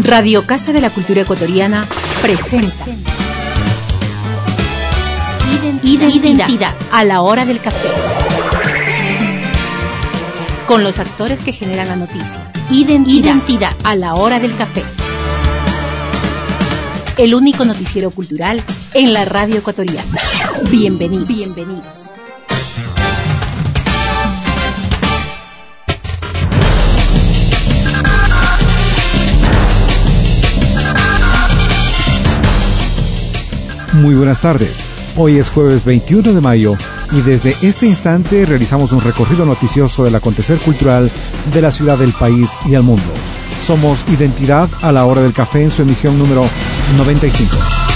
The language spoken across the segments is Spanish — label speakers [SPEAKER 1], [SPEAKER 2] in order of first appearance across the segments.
[SPEAKER 1] Radio Casa de la Cultura Ecuatoriana presenta Identidad a la hora del café. Con los actores que generan la noticia. Identidad a la hora del café. El único noticiero cultural en la radio ecuatoriana. Bienvenidos.
[SPEAKER 2] Muy buenas tardes. Hoy es jueves 21 de mayo y desde este instante realizamos un recorrido noticioso del acontecer cultural de la ciudad, del país y el mundo. Somos Identidad a la hora del café en su emisión número 95.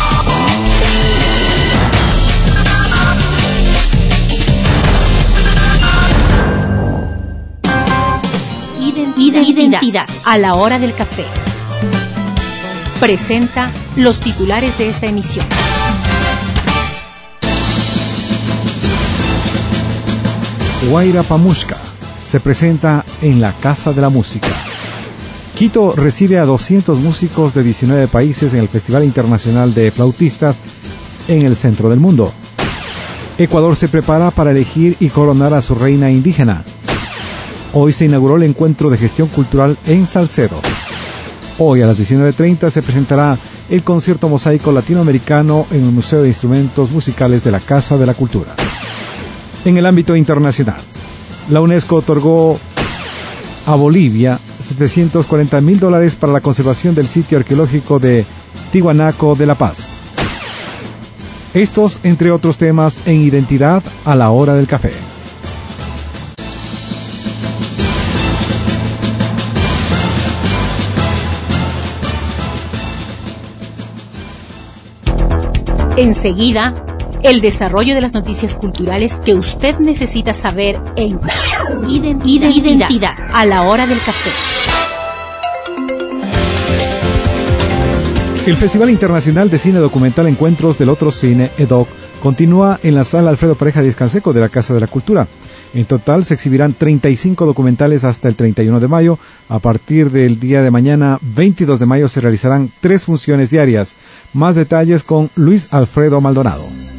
[SPEAKER 1] Identidad a la hora del café. Presenta los titulares de esta emisión.
[SPEAKER 2] Guaira Pamushka se presenta en la Casa de la Música. Quito recibe a 200 músicos de 19 países en el Festival Internacional de Flautistas en el centro del mundo. Ecuador se prepara para elegir y coronar a su reina indígena. Hoy se inauguró el encuentro de gestión cultural en Salcedo. Hoy a las 19:30 se presentará el concierto mosaico latinoamericano en el Museo de Instrumentos Musicales de la Casa de la Cultura. En el ámbito internacional, la UNESCO otorgó a Bolivia $740,000 para la conservación del sitio arqueológico de Tiwanaku de La Paz. Estos, entre otros temas, en Identidad a la hora del café.
[SPEAKER 1] Enseguida, el desarrollo de las noticias culturales que usted necesita saber en Identidad a la hora del café.
[SPEAKER 2] El Festival Internacional de Cine Documental Encuentros del Otro Cine, EDOC, continúa en la sala Alfredo Pareja Díez Canseco de la Casa de la Cultura. En total se exhibirán 35 documentales hasta el 31 de mayo. A partir del día de mañana, 22 de mayo, se realizarán 3 funciones diarias. Más detalles con Luis Alfredo Maldonado.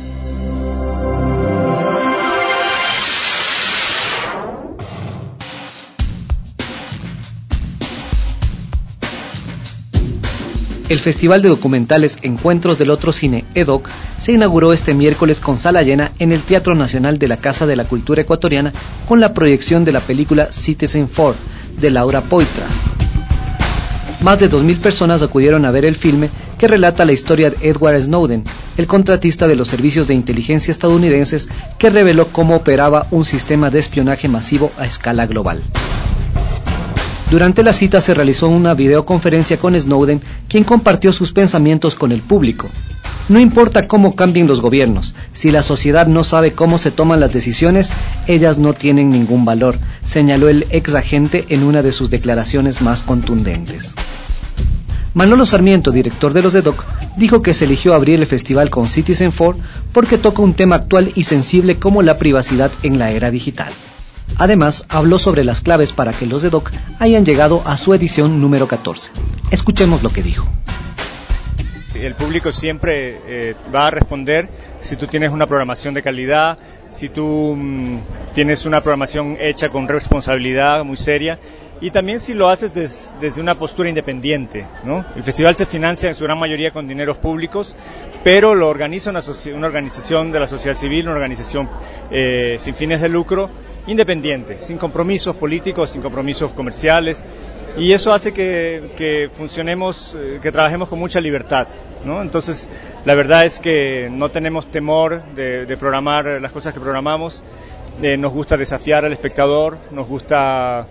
[SPEAKER 3] El Festival de Documentales Encuentros del Otro Cine, EDOC, se inauguró este miércoles con sala llena en el Teatro Nacional de la Casa de la Cultura Ecuatoriana con la proyección de la película Citizenfour, de Laura Poitras. Más de 2,000 personas acudieron a ver el filme que relata la historia de Edward Snowden, el contratista de los servicios de inteligencia estadounidenses que reveló cómo operaba un sistema de espionaje masivo a escala global. Durante la cita se realizó una videoconferencia con Snowden, quien compartió sus pensamientos con el público. No importa cómo cambien los gobiernos, si la sociedad no sabe cómo se toman las decisiones, ellas no tienen ningún valor, señaló el ex agente en una de sus declaraciones más contundentes. Manolo Sarmiento, director de los EDOC, dijo que se eligió abrir el festival con Citizenfour porque toca un tema actual y sensible como la privacidad en la era digital. Además, habló sobre las claves para que los EDOC hayan llegado a su edición número 14. Escuchemos lo que dijo.
[SPEAKER 4] El público siempre va a responder si tú tienes una programación de calidad, si tú tienes una programación hecha con responsabilidad muy seria y también si lo haces desde una postura independiente, ¿no? El festival se financia en su gran mayoría con dineros públicos, pero lo organiza una organización de la sociedad civil, una organización sin fines de lucro, independiente, sin compromisos políticos, sin compromisos comerciales, y eso hace que funcionemos, que trabajemos con mucha libertad, ¿no? Entonces, la verdad es que no tenemos temor de programar las cosas que programamos. Nos gusta desafiar al espectador, nos gusta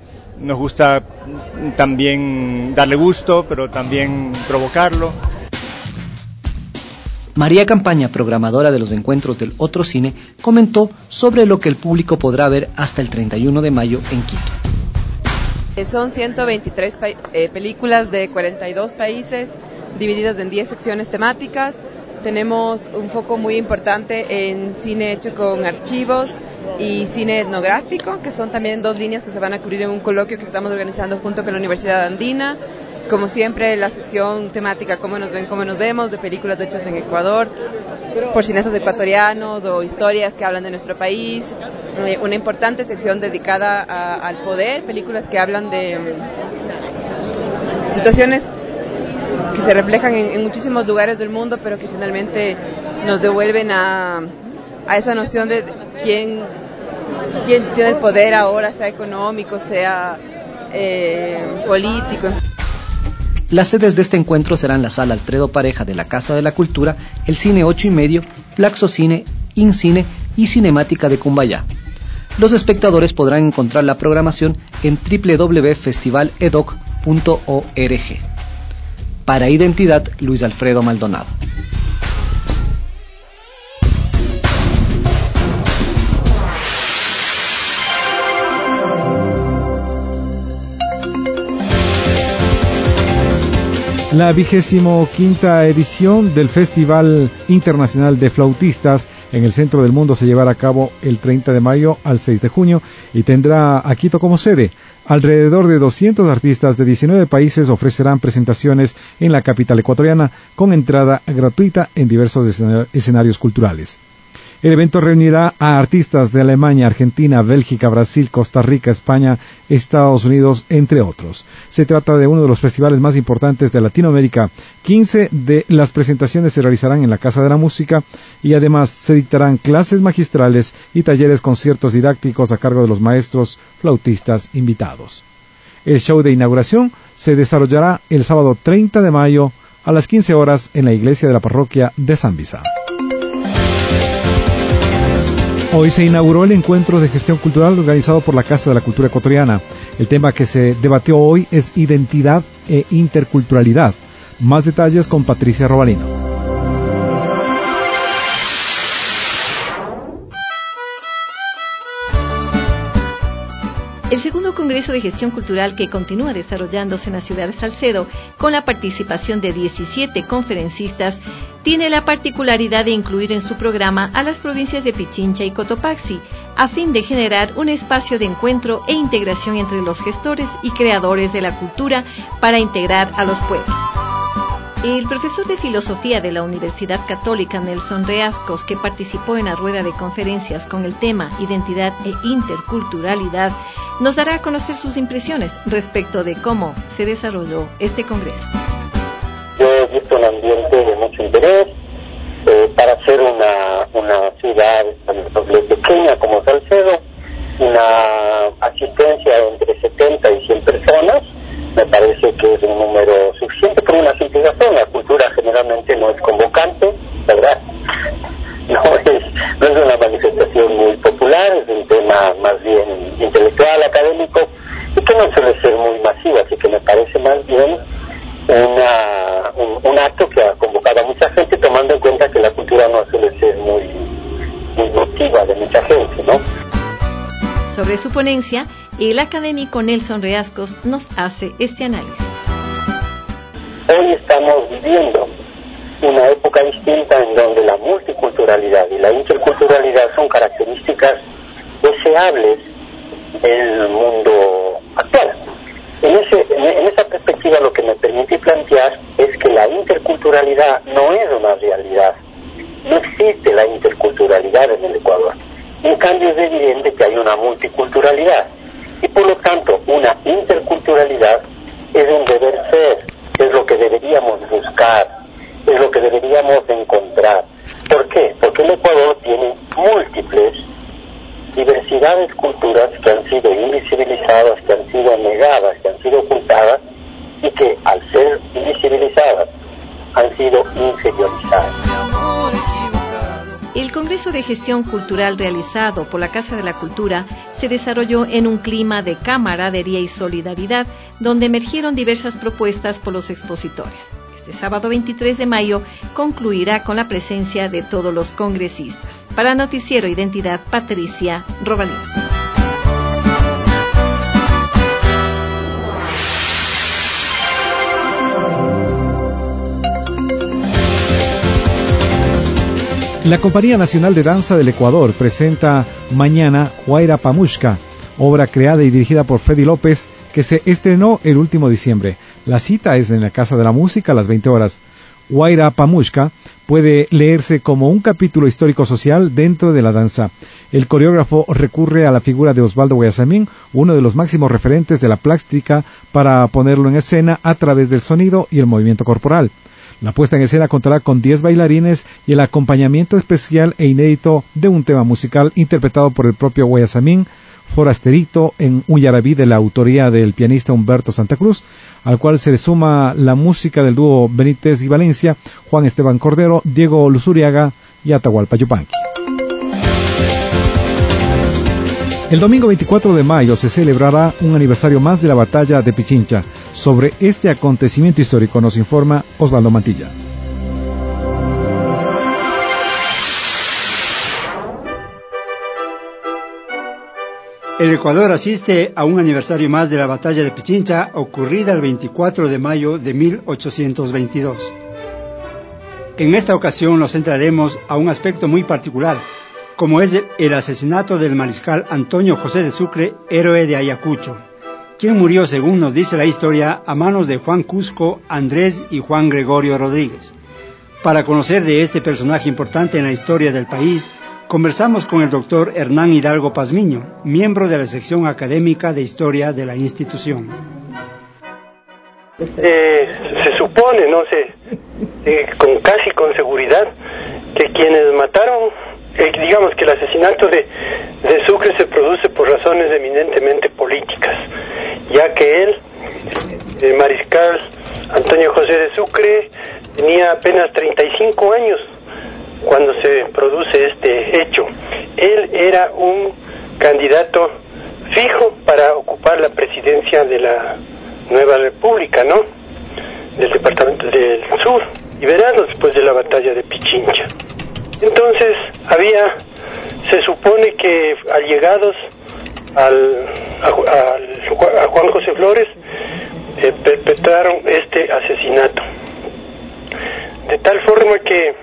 [SPEAKER 4] también darle gusto, pero también provocarlo.
[SPEAKER 3] María Campaña, programadora de los encuentros del Otro Cine, comentó sobre lo que el público podrá ver hasta el 31 de mayo en Quito.
[SPEAKER 5] Son 123 películas de 42 países, divididas en 10 secciones temáticas. Tenemos un foco muy importante en cine hecho con archivos y cine etnográfico, que son también 2 líneas que se van a cubrir en un coloquio que estamos organizando junto con la Universidad Andina. como siempre, la sección temática Cómo nos ven, cómo nos vemos, de películas hechas en Ecuador, por cineastas ecuatorianos o historias que hablan de nuestro país. Una importante sección dedicada al poder, películas que hablan de situaciones que se reflejan en muchísimos lugares del mundo, pero que finalmente nos devuelven a esa noción de quién tiene el poder ahora, sea económico, sea político.
[SPEAKER 3] Las sedes de este encuentro serán la Sala Alfredo Pareja de la Casa de la Cultura, el Cine 8:30, Flaxo Cine, InCine y Cinemática de Cumbayá. Los espectadores podrán encontrar la programación en www.festivaledoc.org. Para Identidad, Luis Alfredo Maldonado.
[SPEAKER 2] La 25ª edición del Festival Internacional de Flautistas en el centro del mundo se llevará a cabo el 30 de mayo al 6 de junio y tendrá a Quito como sede. Alrededor de 200 artistas de 19 países ofrecerán presentaciones en la capital ecuatoriana con entrada gratuita en diversos escenarios culturales. El evento reunirá a artistas de Alemania, Argentina, Bélgica, Brasil, Costa Rica, España, Estados Unidos, entre otros. Se trata de uno de los festivales más importantes de Latinoamérica. 15 de las presentaciones se realizarán en la Casa de la Música y además se dictarán clases magistrales y talleres conciertos didácticos a cargo de los maestros flautistas invitados. El show de inauguración se desarrollará el sábado 30 de mayo a las 15 horas en la iglesia de la parroquia de San Visa. Hoy se inauguró el encuentro de gestión cultural organizado por la Casa de la Cultura Ecuatoriana. El tema que se debatió hoy es identidad e interculturalidad. Más detalles con Patricia Robalino.
[SPEAKER 6] El segundo Congreso de Gestión Cultural, que continúa desarrollándose en la ciudad de Salcedo con la participación de 17 conferencistas, tiene la particularidad de incluir en su programa a las provincias de Pichincha y Cotopaxi, a fin de generar un espacio de encuentro e integración entre los gestores y creadores de la cultura para integrar a los pueblos. El profesor de Filosofía de la Universidad Católica, Nelson Reascos, que participó en la rueda de conferencias con el tema Identidad e Interculturalidad, nos dará a conocer sus impresiones respecto de cómo se desarrolló este congreso.
[SPEAKER 7] Yo he visto un ambiente de mucho interés para ser una ciudad pequeña como Salcedo, una asistencia entre 70 y 100 personas. Me parece que es un número suficiente por una simple razón. La cultura generalmente no es convocante, ¿verdad? No es una manifestación muy popular, es un tema más bien intelectual, académico, y que no suele ser muy masivo, así que me parece más bien un acto que ha convocado a mucha gente, tomando en cuenta que la cultura no suele ser muy motiva de mucha gente, ¿no?
[SPEAKER 6] Sobre su ponencia, el académico Nelson Reascos nos hace este análisis.
[SPEAKER 7] Hoy estamos viviendo una época distinta en donde la multiculturalidad y la interculturalidad son características deseables del mundo actual. En esa perspectiva, lo que me permite plantear es que la interculturalidad no es una realidad. No existe la interculturalidad en el Ecuador. En cambio, es evidente que hay una multiculturalidad. Y por lo tanto, una interculturalidad es un deber ser, es lo que deberíamos buscar, es lo que deberíamos encontrar. ¿Por qué? Porque el Ecuador tiene múltiples diversidades de culturas que han sido invisibilizadas, que han sido negadas, que han sido ocultadas y que al ser invisibilizadas han sido inferiorizadas.
[SPEAKER 6] El Congreso de Gestión Cultural realizado por la Casa de la Cultura se desarrolló en un clima de camaradería y solidaridad, donde emergieron diversas propuestas por los expositores. Este sábado 23 de mayo concluirá con la presencia de todos los congresistas. Para Noticiero Identidad, Patricia Robalino.
[SPEAKER 2] La Compañía Nacional de Danza del Ecuador presenta mañana Huayra Pamushka, obra creada y dirigida por Freddy López, que se estrenó el último diciembre. La cita es en la Casa de la Música a las 20 horas. Wayra Pamushka puede leerse como un capítulo histórico-social dentro de la danza. El coreógrafo recurre a la figura de Osvaldo Guayasamín, uno de los máximos referentes de la plástica, para ponerlo en escena a través del sonido y el movimiento corporal. La puesta en escena contará con 10 bailarines y el acompañamiento especial e inédito de un tema musical interpretado por el propio Guayasamín, Forasterito, en un yarabí de la autoría del pianista Humberto Santa Cruz, al cual se le suma la música del dúo Benítez y Valencia, Juan Esteban Cordero, Diego Luzuriaga y Atahualpa Yupanqui. El domingo 24 de mayo se celebrará un aniversario más de la batalla de Pichincha. Sobre este acontecimiento histórico nos informa Osvaldo Mantilla.
[SPEAKER 8] El Ecuador asiste a un aniversario más de la batalla de Pichincha, ocurrida el 24 de mayo de 1822. En esta ocasión nos centraremos a un aspecto muy particular, como es el asesinato del mariscal Antonio José de Sucre, héroe de Ayacucho, quien murió, según nos dice la historia, a manos de Juan Cusco, Andrés y Juan Gregorio Rodríguez. Para conocer de este personaje importante en la historia del país, conversamos con el doctor Hernán Hidalgo Pazmiño, miembro de la sección académica de historia de la institución.
[SPEAKER 7] Se supone, no sé, casi con seguridad, que quienes mataron, digamos que el asesinato de Sucre se produce por razones eminentemente políticas, ya que él, el mariscal Antonio José de Sucre, tenía apenas 35 años cuando se produce este hecho. Él era un candidato fijo para ocupar la presidencia de la nueva república, ¿no?, del departamento del sur, liberado después de la batalla de Pichincha. Entonces se supone que allegados a Juan José Flores perpetraron este asesinato, de tal forma que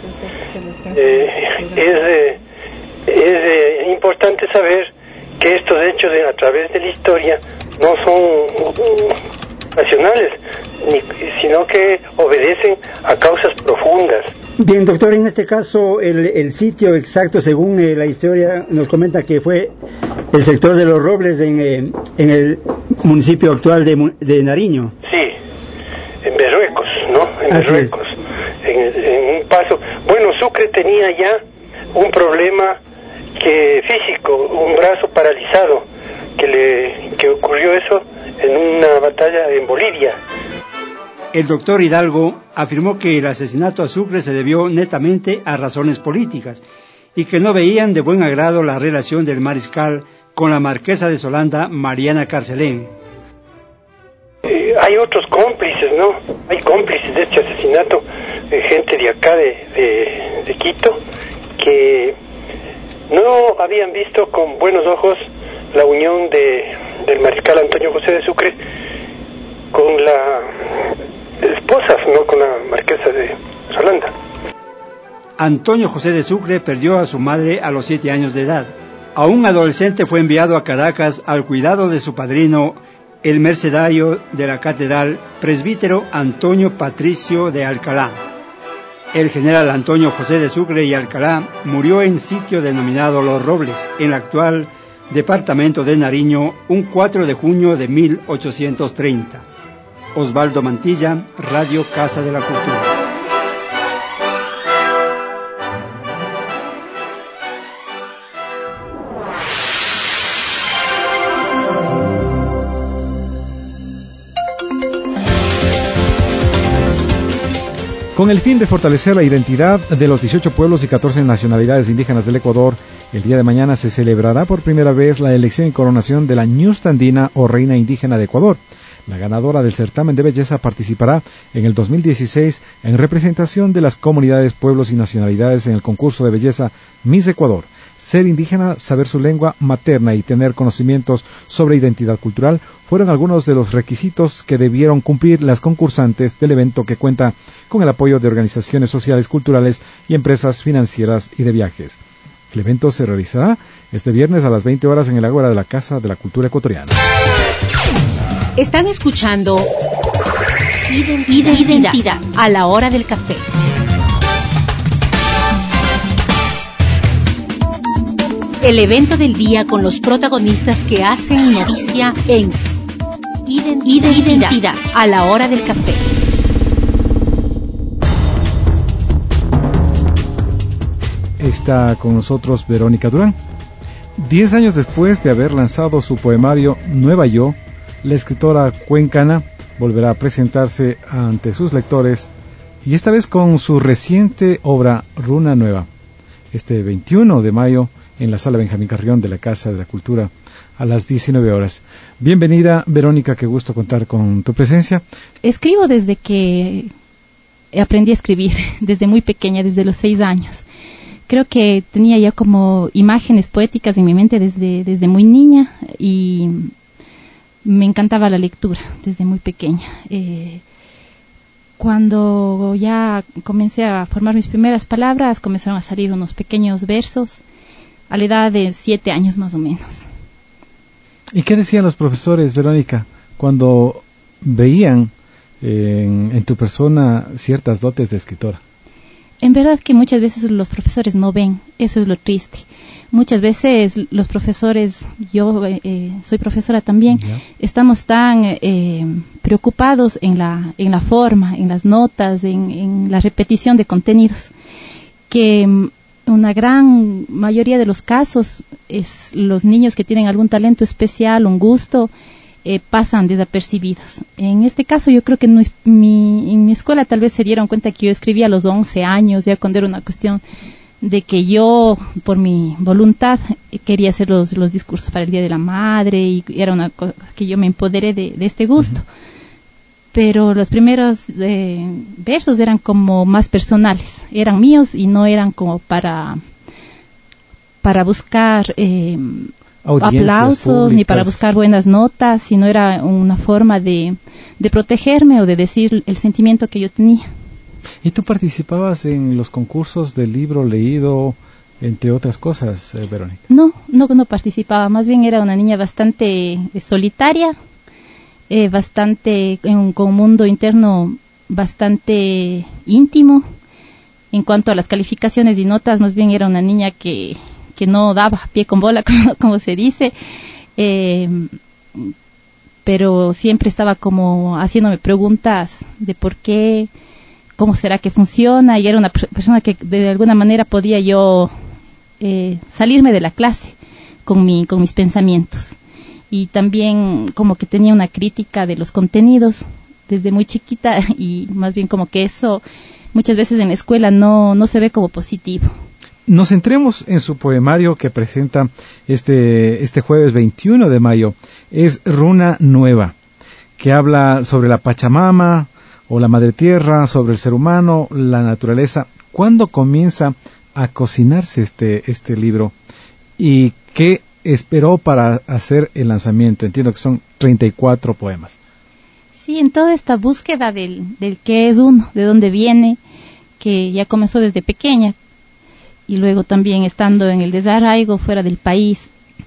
[SPEAKER 7] es importante saber que estos hechos a través de la historia no son nacionales, sino que obedecen a causas profundas.
[SPEAKER 8] Bien, doctor, en este caso el sitio exacto, según la historia, nos comenta que fue el sector de Los Robles en el municipio actual de Nariño.
[SPEAKER 7] Sí, en Berruecos, ¿no? En Berruecos, en un paso. Bueno, Sucre tenía ya un problema físico, un brazo paralizado, que ocurrió eso en una batalla en Bolivia.
[SPEAKER 8] El doctor Hidalgo afirmó que el asesinato a Sucre se debió netamente a razones políticas y que no veían de buen agrado la relación del mariscal con la marquesa de Solanda, Mariana Carcelén.
[SPEAKER 7] Hay otros cómplices, ¿no? Hay cómplices de este asesinato, gente de acá de Quito, que no habían visto con buenos ojos la unión del mariscal Antonio José de Sucre con la esposa, no con la marquesa de Solanda.
[SPEAKER 8] Antonio José de Sucre perdió a su madre a los 7 años de edad. Aún adolescente fue enviado a Caracas al cuidado de su padrino, el mercedario de la catedral, presbítero Antonio Patricio de Alcalá. El general Antonio José de Sucre y Alcalá murió en sitio denominado Los Robles, en el actual departamento de Nariño, un 4 de junio de 1830. Osvaldo Mantilla, Radio Casa de la Cultura.
[SPEAKER 2] Con el fin de fortalecer la identidad de los 18 pueblos y 14 nacionalidades indígenas del Ecuador, el día de mañana se celebrará por primera vez la elección y coronación de la Ñusta Andina o Reina Indígena de Ecuador. La ganadora del certamen de belleza participará en el 2016 en representación de las comunidades, pueblos y nacionalidades en el concurso de belleza Miss Ecuador. Ser indígena, saber su lengua materna y tener conocimientos sobre identidad cultural fueron algunos de los requisitos que debieron cumplir las concursantes del evento, que cuenta con el apoyo de organizaciones sociales, culturales y empresas financieras y de viajes. El evento se realizará este viernes a las 20 horas en el Ágora de la Casa de la Cultura Ecuatoriana.
[SPEAKER 1] Están escuchando Identidad a la hora del café. El evento del día con los protagonistas que hacen noticia en Identidad a la hora del café.
[SPEAKER 2] Está con nosotros Verónica Durán. 10 años después de haber lanzado su poemario Nueva Yo, la escritora cuencana volverá a presentarse ante sus lectores, y esta vez con su reciente obra Runa Nueva, este 21 de mayo en la Sala Benjamín Carrión de la Casa de la Cultura a las 19 horas. Bienvenida, Verónica, qué gusto contar con tu presencia.
[SPEAKER 9] Escribo desde que aprendí a escribir, desde muy pequeña, desde los 6 años. Creo que tenía ya como imágenes poéticas en mi mente desde muy niña, y me encantaba la lectura desde muy pequeña. Cuando ya comencé a formar mis primeras palabras, comenzaron a salir unos pequeños versos a la edad de 7 años más o menos.
[SPEAKER 2] ¿Y qué decían los profesores, Verónica, cuando veían en tu persona ciertas dotes de escritora?
[SPEAKER 9] En verdad que muchas veces los profesores no ven, eso es lo triste. Muchas veces los profesores, yo soy profesora también, estamos tan preocupados en la forma, en las notas, en la repetición de contenidos, que una gran mayoría de los casos es los niños que tienen algún talento especial, un gusto, pasan desapercibidos. En este caso yo creo que en mi escuela tal vez se dieron cuenta que yo escribía a los 11 años, ya cuando era una cuestión de que yo, por mi voluntad, quería hacer los discursos para el Día de la Madre, y era una cosa que yo me empoderé de este gusto. Pero los primeros versos eran como más personales, eran míos y no eran como para buscar aplausos públicas, ni para buscar buenas notas, sino era una forma de protegerme o de decir el sentimiento que yo tenía.
[SPEAKER 2] ¿Y tú participabas en los concursos del libro leído, entre otras cosas, Verónica? No
[SPEAKER 9] participaba, más bien era una niña bastante solitaria, con un mundo interno bastante íntimo. En cuanto a las calificaciones y notas, más bien era una niña que no daba pie con bola, como se dice, pero siempre estaba como haciéndome preguntas de por qué, cómo será que funciona, y era una persona que de alguna manera podía yo salirme de la clase con mis pensamientos. Y también como que tenía una crítica de los contenidos desde muy chiquita, y más bien como que eso muchas veces en la escuela no se ve como positivo.
[SPEAKER 2] Nos centremos en su poemario que presenta este jueves 21 de mayo. Es Runa Nueva, que habla sobre la Pachamama o la Madre Tierra, sobre el ser humano, la naturaleza. ¿Cuándo comienza a cocinarse este libro? ¿Y qué esperó para hacer el lanzamiento? Entiendo que son 34 poemas.
[SPEAKER 9] Sí, en toda esta búsqueda del qué es uno, de dónde viene, que ya comenzó desde pequeña, y luego también estando en el desarraigo fuera del país,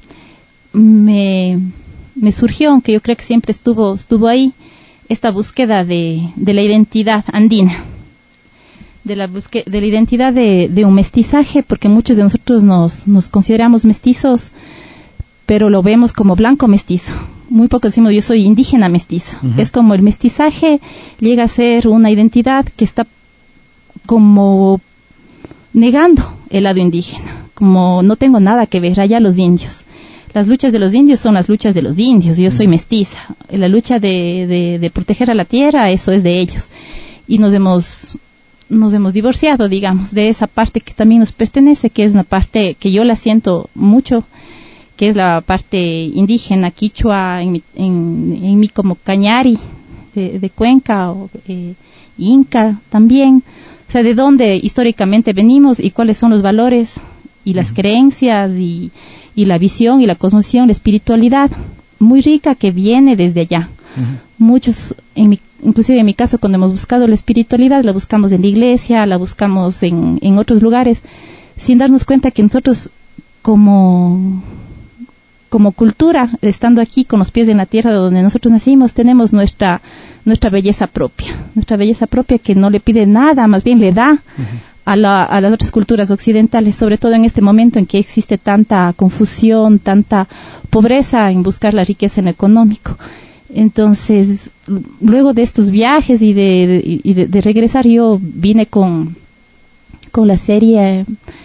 [SPEAKER 9] me surgió, aunque yo creo que siempre estuvo ahí, esta búsqueda de la identidad andina, de la identidad de un mestizaje, porque muchos de nosotros nos consideramos mestizos, pero lo vemos como blanco mestizo. Muy pocos decimos yo soy indígena mestizo. Uh-huh. Es como el mestizaje llega a ser una identidad que está como negando el lado indígena, como no tengo nada que ver, allá los indios. Las luchas de los indios son las luchas de los indios, yo soy mestiza. La lucha de proteger a la tierra, eso es de ellos. Y nos hemos divorciado, digamos, de esa parte que también nos pertenece, que es una parte que yo la siento mucho, que es la parte indígena, quichua, en mí como cañari, de Cuenca, o inca también. O sea, de dónde históricamente venimos y cuáles son los valores y las creencias y la visión y la cosmovisión, la espiritualidad muy rica que viene desde allá. Muchos, inclusive en mi caso, cuando hemos buscado la espiritualidad, la buscamos en la iglesia, la buscamos en otros lugares, sin darnos cuenta que nosotros como cultura, estando aquí con los pies en la tierra donde nosotros nacimos, tenemos nuestra nuestra belleza propia que no le pide nada, más bien le da a las otras culturas occidentales, sobre todo en este momento en que existe tanta confusión, tanta pobreza en buscar la riqueza en lo económico. Entonces, luego de estos viajes y de regresar, yo vine con la serie,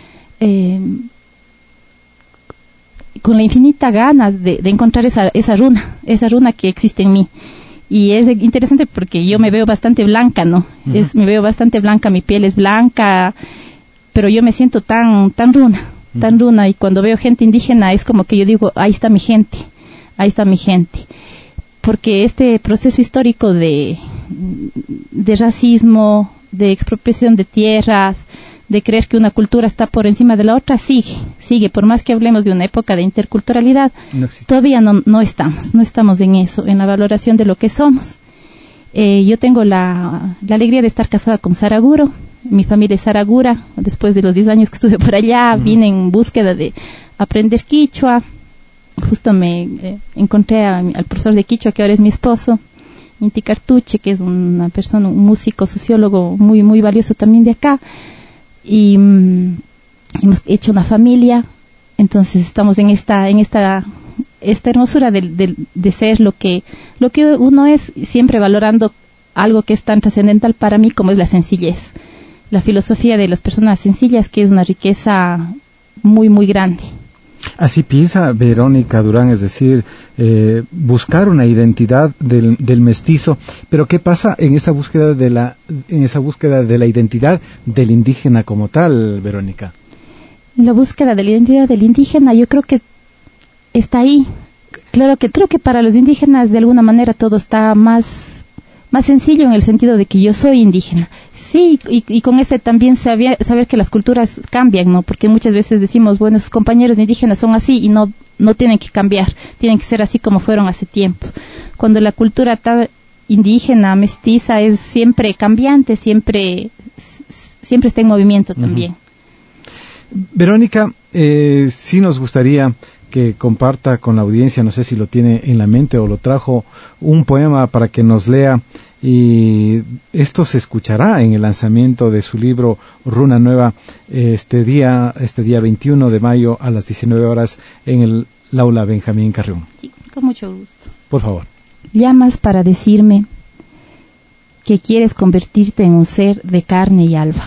[SPEAKER 9] con la infinita ganas de encontrar esa runa que existe en mí. Y es interesante porque yo me veo bastante blanca, ¿no? Me veo bastante blanca, mi piel es blanca, pero yo me siento tan runa, y cuando veo gente indígena es como que yo digo, ahí está mi gente. Porque este proceso histórico de racismo, de expropiación de tierras, de creer que una cultura está por encima de la otra, sigue, por más que hablemos de una época de interculturalidad, todavía no estamos en eso, en la valoración de lo que somos. Yo tengo la alegría de estar casada con saraguro, mi familia es saragura, después de los 10 años que estuve por allá, vine en búsqueda de aprender quichua, justo me encontré al profesor de quichua, que ahora es mi esposo, Inti Cartuche, que es una persona, un músico, sociólogo muy, muy valioso también de acá, y hemos hecho una familia. Entonces estamos en esta hermosura de ser lo que uno es, siempre valorando algo que es tan trascendental para mí como es la sencillez, la filosofía de las personas sencillas, que es una riqueza muy, muy grande.
[SPEAKER 2] Así piensa Verónica Durán, es decir, buscar una identidad del mestizo. Pero ¿qué pasa en esa búsqueda de la identidad del indígena como tal, Verónica?
[SPEAKER 9] La búsqueda de la identidad del indígena, yo creo que está ahí. Claro que creo que para los indígenas de alguna manera todo está más sencillo, en el sentido de que yo soy indígena. Sí, y con también saber que las culturas cambian, ¿no? Porque muchas veces decimos, bueno, sus compañeros indígenas son así y no tienen que cambiar, tienen que ser así como fueron hace tiempos. Cuando la cultura indígena, mestiza, es siempre cambiante, siempre está en movimiento también.
[SPEAKER 2] Verónica, sí nos gustaría que comparta con la audiencia, no sé si lo tiene en la mente o lo trajo, un poema para que nos lea, y esto se escuchará en el lanzamiento de su libro Runa Nueva este día 21 de mayo a las 19 horas en el Aula Benjamín Carrión.
[SPEAKER 9] Sí, con mucho gusto.
[SPEAKER 2] Por favor.
[SPEAKER 9] Llamas para decirme que quieres convertirte en un ser de carne y alba.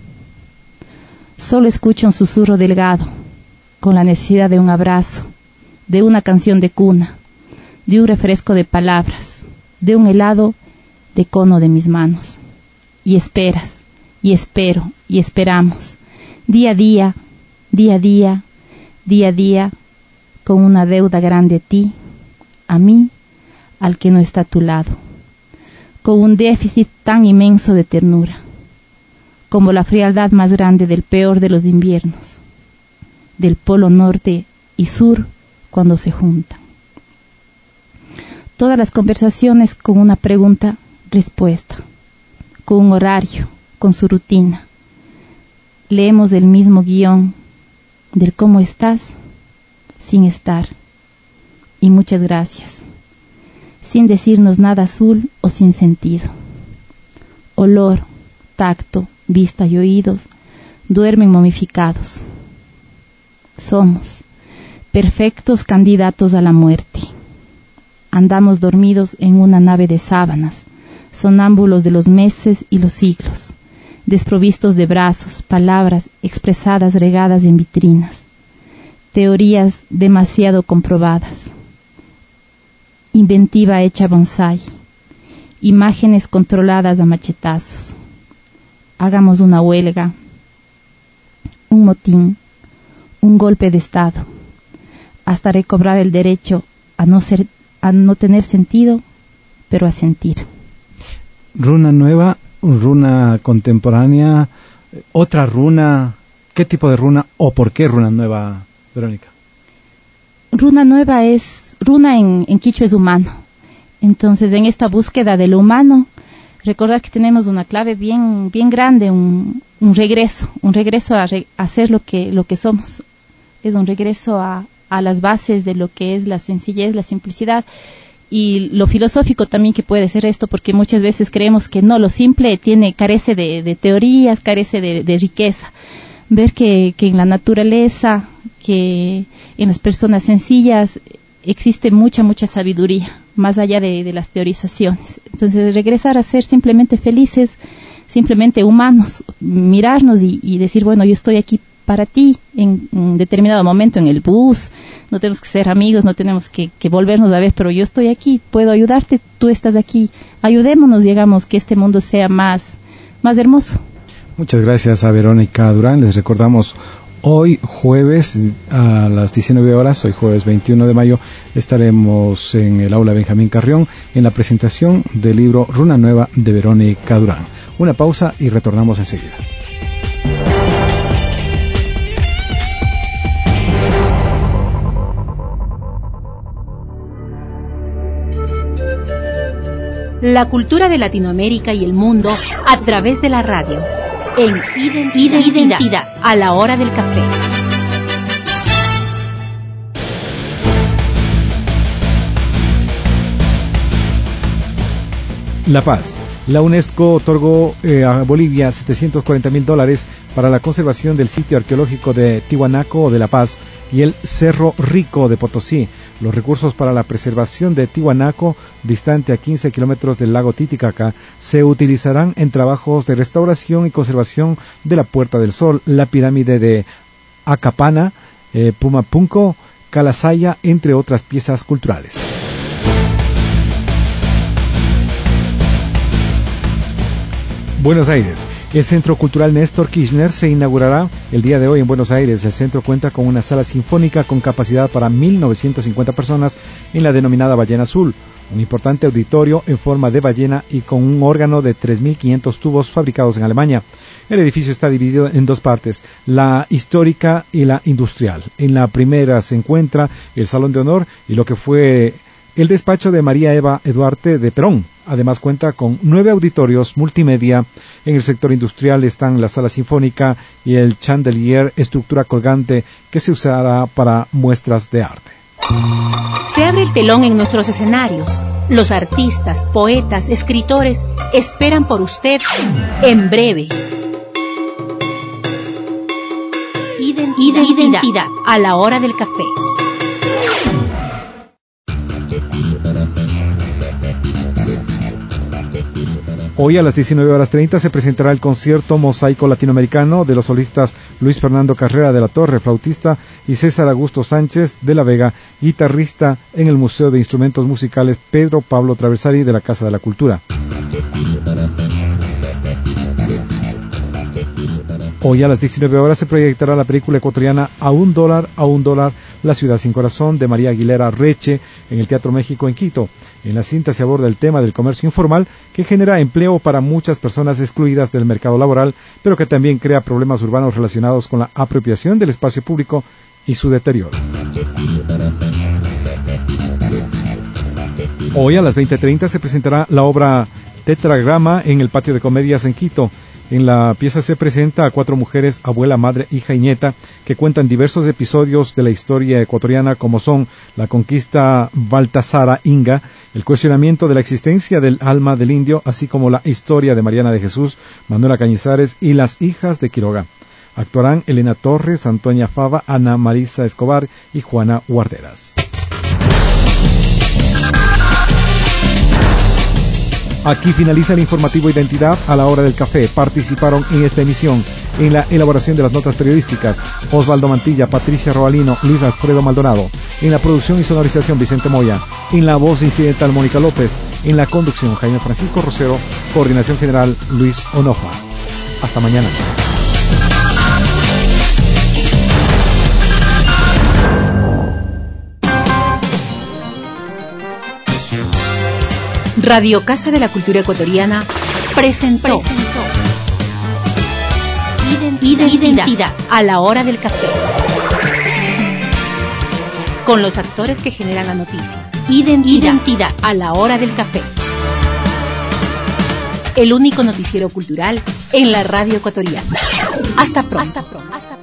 [SPEAKER 9] Solo escucho un susurro delgado, con la necesidad de un abrazo, de una canción de cuna, de un refresco de palabras, de un helado de cono de mis manos. Y esperas, y espero, y esperamos, día a día, con una deuda grande a ti, a mí, al que no está a tu lado, con un déficit tan inmenso de ternura, como la frialdad más grande del peor de los inviernos, del polo norte y sur cuando se juntan. Todas las conversaciones con una pregunta-respuesta, con un horario, con su rutina. Leemos el mismo guión del cómo estás sin estar. Y muchas gracias, sin decirnos nada azul o sin sentido. Olor, tacto, vista y oídos duermen momificados. Somos perfectos candidatos a la muerte. Andamos dormidos en una nave de sábanas, sonámbulos de los meses y los siglos, desprovistos de brazos, palabras expresadas regadas en vitrinas, teorías demasiado comprobadas, inventiva hecha bonsái, imágenes controladas a machetazos. Hagamos una huelga, un motín, un golpe de Estado, hasta recobrar el derecho a no tener sentido, pero a sentir.
[SPEAKER 2] Runa nueva, runa contemporánea, otra runa. ¿Qué tipo de runa o por qué runa nueva, Verónica?
[SPEAKER 9] Runa nueva es, runa en quichua es humano. Entonces, en esta búsqueda de lo humano, recordar que tenemos una clave bien grande, un regreso a ser lo que somos. Es un regreso a las bases de lo que es la sencillez, la simplicidad, y lo filosófico también que puede ser esto, porque muchas veces creemos que no, lo simple carece de teorías, carece de riqueza. Ver que en la naturaleza, que en las personas sencillas existe mucha sabiduría, más allá de las teorizaciones. Entonces, regresar a ser simplemente felices, simplemente humanos, mirarnos y decir, bueno, yo estoy aquí para ti en un determinado momento en el bus, no tenemos que ser amigos, no tenemos que volvernos a ver, pero yo estoy aquí, puedo ayudarte, tú estás aquí, ayudémonos, digamos, que este mundo sea más hermoso.
[SPEAKER 2] Muchas gracias a Verónica Durán. Les recordamos, hoy jueves a las 19 horas, hoy jueves 21 de mayo, estaremos en el aula Benjamín Carrión en la presentación del libro Runa Nueva de Verónica Durán. Una pausa y retornamos enseguida.
[SPEAKER 1] La cultura de Latinoamérica y el mundo a través de la radio. En Identidad, a la hora del café.
[SPEAKER 2] La Paz. La UNESCO otorgó a Bolivia $740,000 para la conservación del sitio arqueológico de Tiwanaku de La Paz y el Cerro Rico de Potosí. Los recursos para la preservación de Tiwanaku, distante a 15 kilómetros del lago Titicaca, se utilizarán en trabajos de restauración y conservación de la Puerta del Sol, la pirámide de Acapana, Pumapunco, Calasaya, entre otras piezas culturales. Buenos Aires. El Centro Cultural Néstor Kirchner se inaugurará el día de hoy en Buenos Aires. El centro cuenta con una sala sinfónica con capacidad para 1.950 personas en la denominada Ballena Azul, un importante auditorio en forma de ballena y con un órgano de 3.500 tubos fabricados en Alemania. El edificio está dividido en dos partes, la histórica y la industrial. En la primera se encuentra el Salón de Honor y lo que fue el despacho de María Eva Eduarte de Perón. Además cuenta con 9 auditorios multimedia. En el sector industrial están la sala sinfónica y el chandelier, estructura colgante que se usará para muestras de arte.
[SPEAKER 1] Se abre el telón en nuestros escenarios. Los artistas, poetas, escritores esperan por usted en breve. Identidad a la hora del café.
[SPEAKER 2] Hoy a las 19:30 se presentará el concierto Mosaico Latinoamericano de los solistas Luis Fernando Carrera de la Torre, flautista, y César Augusto Sánchez de la Vega, guitarrista, en el Museo de Instrumentos Musicales Pedro Pablo Traversari de la Casa de la Cultura. Hoy a las 19 horas se proyectará la película ecuatoriana A un dólar, La ciudad sin corazón, de María Aguilera Reche, en el Teatro México en Quito. En la cinta se aborda el tema del comercio informal, que genera empleo para muchas personas excluidas del mercado laboral, pero que también crea problemas urbanos relacionados con la apropiación del espacio público y su deterioro. Hoy a las 20:30 se presentará la obra Tetragrama en el Patio de Comedias en Quito. En la pieza se presenta a 4 mujeres, abuela, madre, hija y nieta, que cuentan diversos episodios de la historia ecuatoriana, como son la conquista Baltasara Inga, el cuestionamiento de la existencia del alma del indio, así como la historia de Mariana de Jesús, Manuela Cañizares y las hijas de Quiroga. Actuarán Elena Torres, Antonia Fava, Ana Marisa Escobar y Juana Guarderas. Aquí finaliza el informativo Identidad a la hora del café. Participaron en esta emisión, en la elaboración de las notas periodísticas, Osvaldo Mantilla, Patricia Robalino, Luis Alfredo Maldonado. En la producción y sonorización, Vicente Moya. En la voz incidental, Mónica López. En la conducción, Jaime Francisco Rosero. Coordinación general, Luis Onoja. Hasta mañana.
[SPEAKER 1] Radio Casa de la Cultura Ecuatoriana presentó Identidad a la hora del café, con los actores que generan la noticia. Identidad a la hora del café, el único noticiero cultural en la radio ecuatoriana. Hasta pronto.